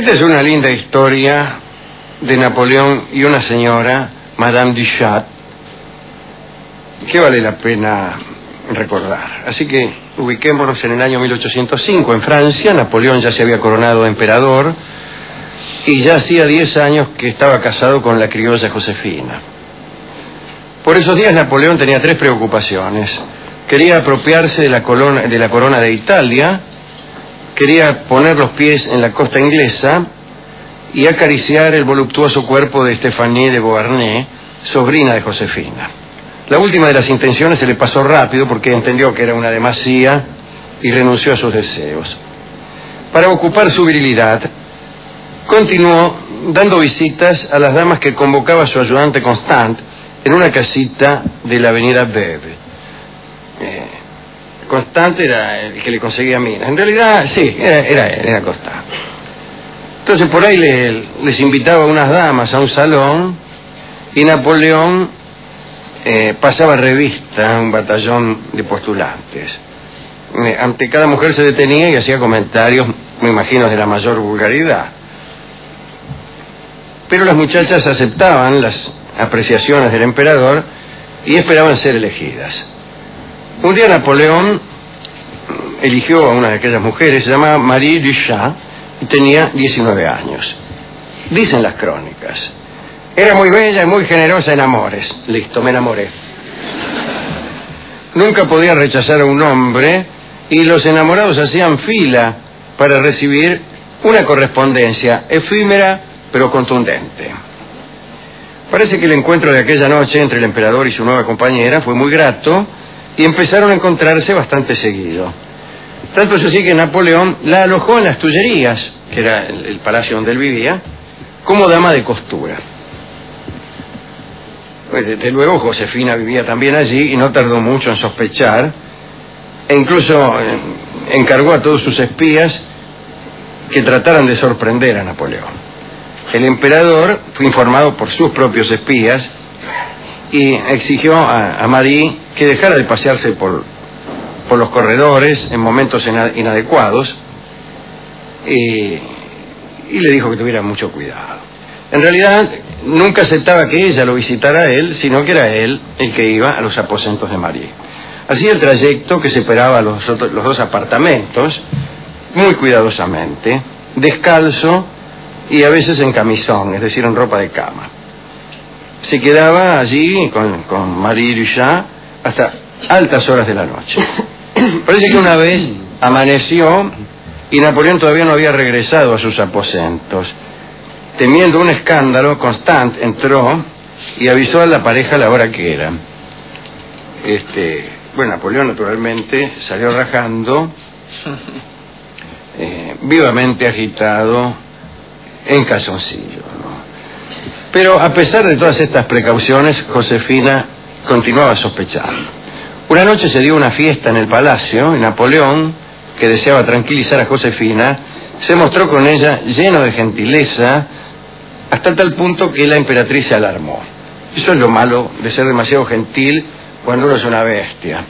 Esta es una linda historia de Napoleón y una señora, Madame du Chat, que vale la pena recordar. Así que ubiquémonos en el año 1805, en Francia. Napoleón ya se había coronado emperador y ya hacía 10 años que estaba casado con la criolla Josefina. Por esos días Napoleón tenía 3 preocupaciones. Quería apropiarse de la corona de Italia, quería poner los pies en la costa inglesa y acariciar el voluptuoso cuerpo de Stéphanie de Beauharnais, sobrina de Josefina. La última de las intenciones se le pasó rápido porque entendió que era una demasía y renunció a sus deseos. Para ocupar su virilidad, continuó dando visitas a las damas que convocaba su ayudante Constant en una casita de la avenida Bebe. Constant era el que le conseguía minas. En realidad, sí, era Constant. Entonces por ahí les invitaba a unas damas a un salón y Napoleón pasaba revista a un batallón de postulantes. Ante cada mujer se detenía y hacía comentarios, me imagino, de la mayor vulgaridad. Pero las muchachas aceptaban las apreciaciones del emperador y esperaban ser elegidas. Un día Napoleón eligió a una de aquellas mujeres, se llamaba Marie du Chat, y tenía 19 años. Dicen las crónicas: era muy bella y muy generosa en amores. Listo, me enamoré. Nunca podía rechazar a un hombre y los enamorados hacían fila para recibir una correspondencia efímera pero contundente. Parece que el encuentro de aquella noche entre el emperador y su nueva compañera fue muy grato y empezaron a encontrarse bastante seguido. Tanto es así que Napoleón la alojó en las Tullerías, que era el palacio donde él vivía, como dama de costura. Pues desde luego Josefina vivía también allí y no tardó mucho en sospechar, e incluso encargó a todos sus espías que trataran de sorprender a Napoleón. El emperador fue informado por sus propios espías y exigió a Marie que dejara de pasearse por los corredores en momentos inadecuados y le dijo que tuviera mucho cuidado. En realidad nunca aceptaba que ella lo visitara a él, sino que era él el que iba a los aposentos de Marie. Hacía el trayecto que separaba los 2 apartamentos muy cuidadosamente, descalzo y a veces en camisón, es decir, en ropa de cama. Se quedaba allí con Marie du Chat hasta altas horas de la noche. Parece que una vez amaneció y Napoleón todavía no había regresado a sus aposentos. Temiendo un escándalo, Constant entró y avisó a la pareja la hora que era. Bueno, Napoleón naturalmente salió rajando, vivamente agitado, en calzoncillo, ¿no? Pero a pesar de todas estas precauciones, Josefina continuaba sospechando. Una noche se dio una fiesta en el palacio y Napoleón, que deseaba tranquilizar a Josefina, se mostró con ella lleno de gentileza hasta tal punto que la emperatriz se alarmó. Eso es lo malo de ser demasiado gentil cuando uno es una bestia.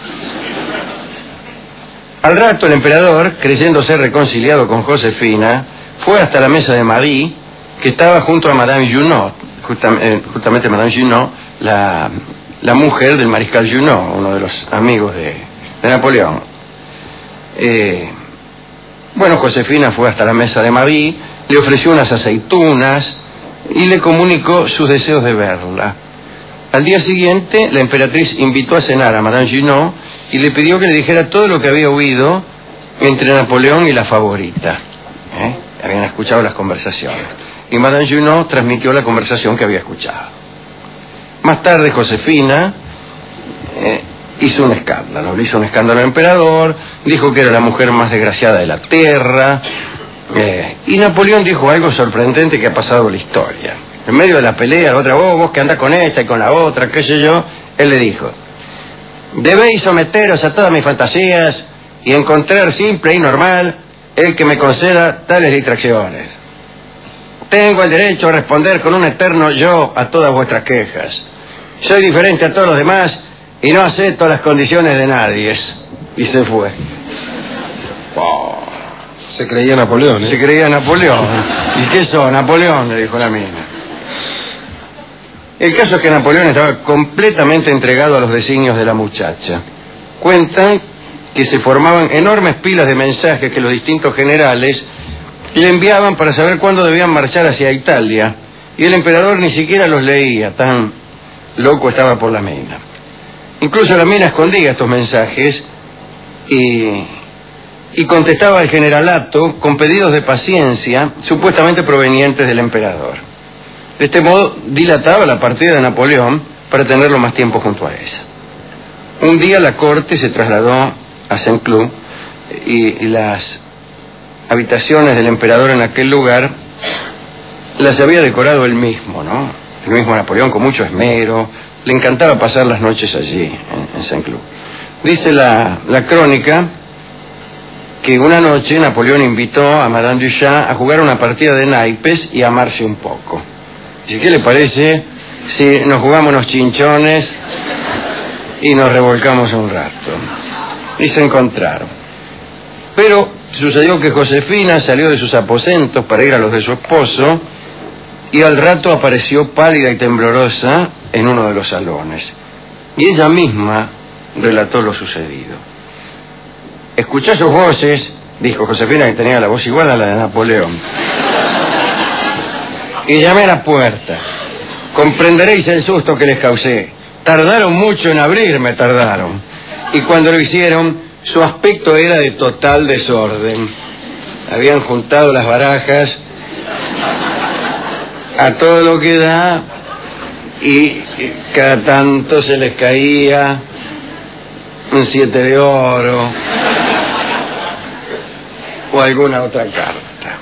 Al rato el emperador, creyéndose reconciliado con Josefina, fue hasta la mesa de Marie, que estaba junto a Madame Junot, justamente Madame Junot, la mujer del mariscal Junot, uno de los amigos de Napoleón. Bueno, Josefina fue hasta la mesa de Marie, le ofreció unas aceitunas y le comunicó sus deseos de verla. Al día siguiente, la emperatriz invitó a cenar a Madame Junot y le pidió que le dijera todo lo que había oído entre Napoleón y la favorita. Habían escuchado las conversaciones. Y Madame Junot transmitió la conversación que había escuchado. Más tarde, Josefina hizo un escándalo. Le hizo un escándalo al emperador, dijo que era la mujer más desgraciada de la tierra. Y Napoleón dijo algo sorprendente que ha pasado en la historia. En medio de la pelea, la otra, vos que andás con esta y con la otra, qué sé yo, él le dijo: debéis someteros a todas mis fantasías y encontrar simple y normal el que me conceda tales distracciones. Tengo el derecho a responder con un eterno yo a todas vuestras quejas. Soy diferente a todos los demás y no acepto las condiciones de nadie. Y se fue. Se creía Napoleón, ¿eh? Se creía Napoleón. ¿Y qué sos, Napoleón?, le dijo la mina. El caso es que Napoleón estaba completamente entregado a los designios de la muchacha. Cuentan que se formaban enormes pilas de mensajes que los distintos generales le enviaban para saber cuándo debían marchar hacia Italia, y el emperador ni siquiera los leía, tan loco estaba por la mina. Incluso la mina escondía estos mensajes y contestaba al generalato con pedidos de paciencia supuestamente provenientes del emperador. De este modo dilataba la partida de Napoleón para tenerlo más tiempo junto a ella. Un día la corte se trasladó a Saint-Cloud y las habitaciones del emperador en aquel lugar las había decorado él mismo, ¿no? El mismo Napoleón, con mucho esmero. Le encantaba pasar las noches allí, en Saint-Cloud. Dice la crónica que una noche Napoleón invitó a Madame Duchamp a jugar una partida de naipes y a amarse un poco. Dice, ¿qué le parece si nos jugamos unos chinchones y nos revolcamos un rato? Y se encontraron. Pero sucedió que Josefina salió de sus aposentos para ir a los de su esposo y al rato apareció pálida y temblorosa en uno de los salones. Y ella misma relató lo sucedido. «Escuchá sus voces», dijo Josefina, que tenía la voz igual a la de Napoleón. «Y llamé a la puerta. Comprenderéis el susto que les causé. Tardaron mucho en abrirme, tardaron. Y cuando lo hicieron, su aspecto era de total desorden. Habían juntado las barajas a todo lo que da y cada tanto se les caía un 7 de oro o alguna otra carta.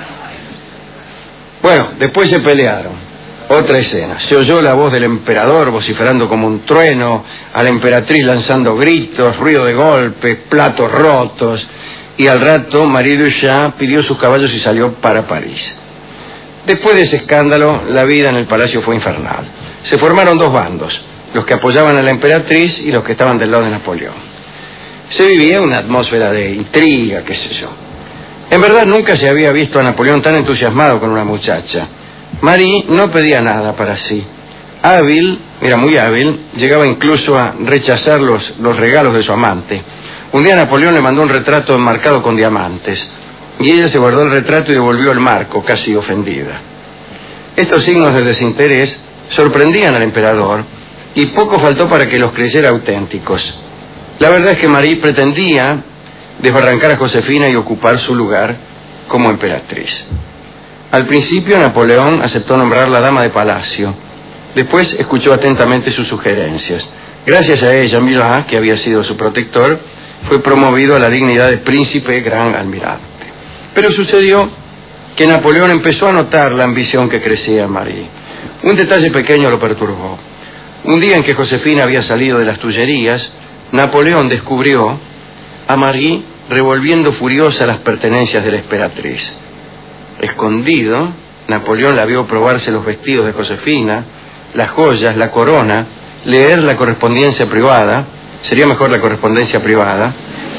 Bueno, después se pelearon. Otra escena. Se oyó la voz del emperador vociferando como un trueno, a la emperatriz lanzando gritos, ruido de golpes, platos rotos, y al rato Marie Duchamp pidió sus caballos y salió para París. Después de ese escándalo, la vida en el palacio fue infernal. Se formaron dos bandos, los que apoyaban a la emperatriz y los que estaban del lado de Napoleón. Se vivía una atmósfera de intriga, qué sé yo. En verdad nunca se había visto a Napoleón tan entusiasmado con una muchacha. Marie no pedía nada para sí. Hábil, era muy hábil, llegaba incluso a rechazar los regalos de su amante. Un día Napoleón le mandó un retrato enmarcado con diamantes, y ella se guardó el retrato y devolvió el marco, casi ofendida. Estos signos de desinterés sorprendían al emperador, y poco faltó para que los creyera auténticos. La verdad es que Marie pretendía desbarrancar a Josefina y ocupar su lugar como emperatriz. Al principio Napoleón aceptó nombrarla dama de palacio. Después escuchó atentamente sus sugerencias. Gracias a ella, Murat, que había sido su protector, fue promovido a la dignidad de príncipe gran almirante. Pero sucedió que Napoleón empezó a notar la ambición que crecía en Marie. Un detalle pequeño lo perturbó. Un día en que Josefina había salido de las Tullerías, Napoleón descubrió a Marie revolviendo furiosa las pertenencias de la emperatriz. Escondido, Napoleón la vio probarse los vestidos de Josefina, las joyas, la corona, leer la correspondencia privada, sería mejor la correspondencia privada,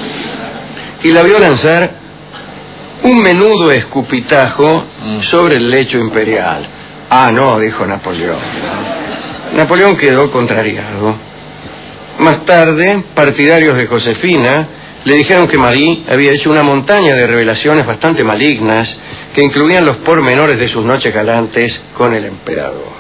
y la vio lanzar un menudo escupitajo sobre el lecho imperial. Ah, no, dijo Napoleón. Napoleón quedó contrariado. Más tarde, partidarios de Josefina le dijeron que Marie había hecho una montaña de revelaciones bastante malignas que incluían los pormenores de sus noches galantes con el emperador.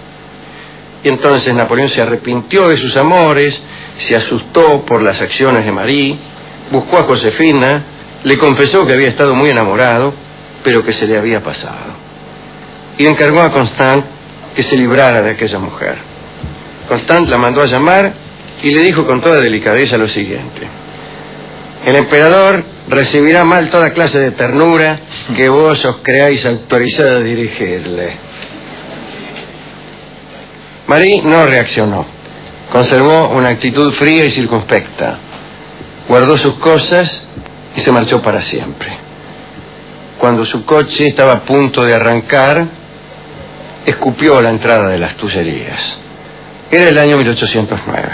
Y entonces Napoleón se arrepintió de sus amores, se asustó por las acciones de Marie, buscó a Josefina, le confesó que había estado muy enamorado, pero que se le había pasado. Y encargó a Constant que se librara de aquella mujer. Constant la mandó a llamar y le dijo con toda delicadeza lo siguiente: el emperador recibirá mal toda clase de ternura que vos os creáis autorizada a dirigirle. Marie no reaccionó. Conservó una actitud fría y circunspecta. Guardó sus cosas y se marchó para siempre. Cuando su coche estaba a punto de arrancar, escupió a la entrada de las Tullerías. Era el año 1809.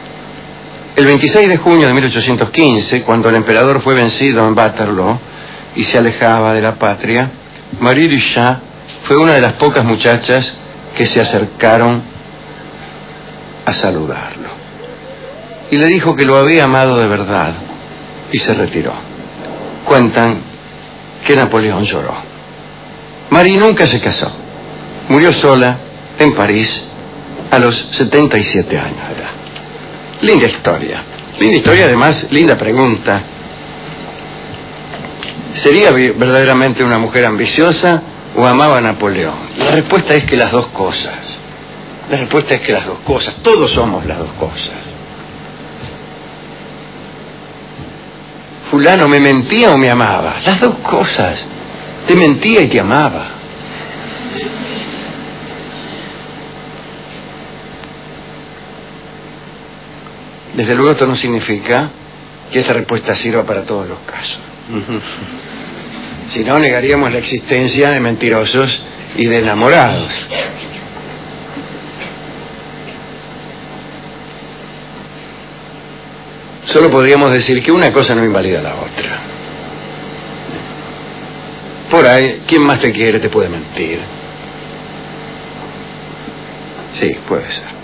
El 26 de junio de 1815, cuando el emperador fue vencido en Waterloo, y se alejaba de la patria, Marie Duchamp fue una de las pocas muchachas que se acercaron a saludarlo. Y le dijo que lo había amado de verdad y se retiró. Cuentan que Napoleón lloró. Marie nunca se casó. Murió sola en París a los 77 años de edad. Linda historia. Linda historia, además, linda pregunta. ¿Sería verdaderamente una mujer ambiciosa o amaba a Napoleón? La respuesta es que las dos cosas. La respuesta es que las dos cosas. Todos somos las dos cosas. Fulano me mentía o me amaba. Las dos cosas. Te mentía y te amaba. Desde luego esto no significa que esa respuesta sirva para todos los casos. Si no, negaríamos la existencia de mentirosos y de enamorados. Solo podríamos decir que una cosa no invalida la otra. Por ahí, quien más te quiere te puede mentir. Sí, puede ser.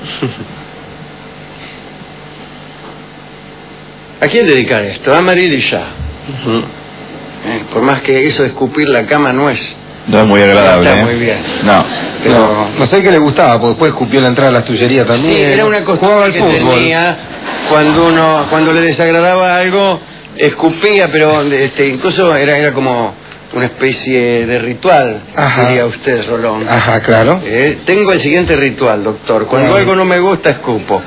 ¿A quién dedicar esto? A Marie Duchamp. Por más que eso de escupir la cama no es muy agradable. Está muy bien. Pero no sé qué le gustaba, porque después escupió la entrada a la tullería también. Sí, era una costumbre que tenía cuando le desagradaba algo, escupía, pero incluso era como una especie de ritual, diría usted, Rolón. Ajá, claro. Tengo el siguiente ritual, doctor. Cuando algo no me gusta, escupo.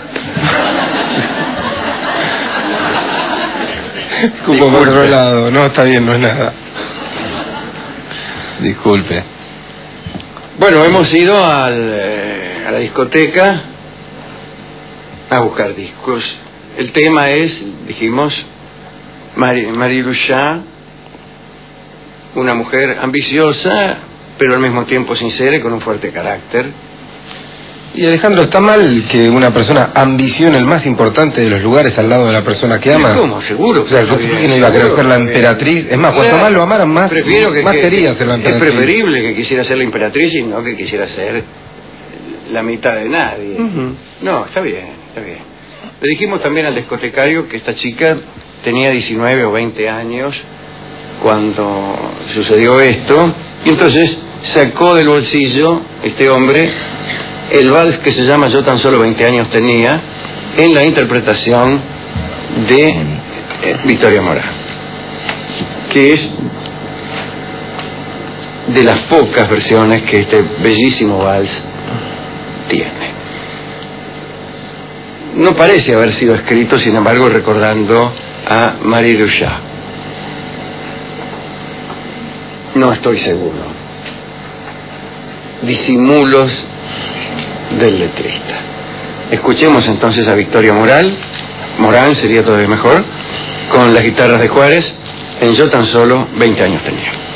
Escupo por otro lado. No, está bien, no es nada. Disculpe. Bueno, hemos ido a la discoteca a buscar discos. El tema es, dijimos, Marie Duchamp, una mujer ambiciosa, pero al mismo tiempo sincera y con un fuerte carácter. Y Alejandro, ¿está mal que una persona ambicione el más importante de los lugares al lado de la persona que ama? ¿Cómo? Seguro. O sea, ¿quién iba a querer ser la emperatriz? Es más, cuanto más lo amaran, más quería ser la emperatriz. Es preferible que quisiera ser la emperatriz y no que quisiera ser la mitad de nadie. No, está bien, está bien. Le dijimos también al discotecario que esta chica tenía 19 o 20 años cuando sucedió esto, y entonces sacó del bolsillo este hombre el vals que se llama Yo tan solo 20 años tenía, en la interpretación de Victoria Morán, que es de las pocas versiones que este bellísimo vals tiene. No parece haber sido escrito, sin embargo, recordando a Marie Duchamp. No estoy seguro. Disimulos del letrista. Escuchemos entonces a Victoria Morán sería todavía mejor, con las guitarras de Juárez, en Yo tan solo 20 años tenía.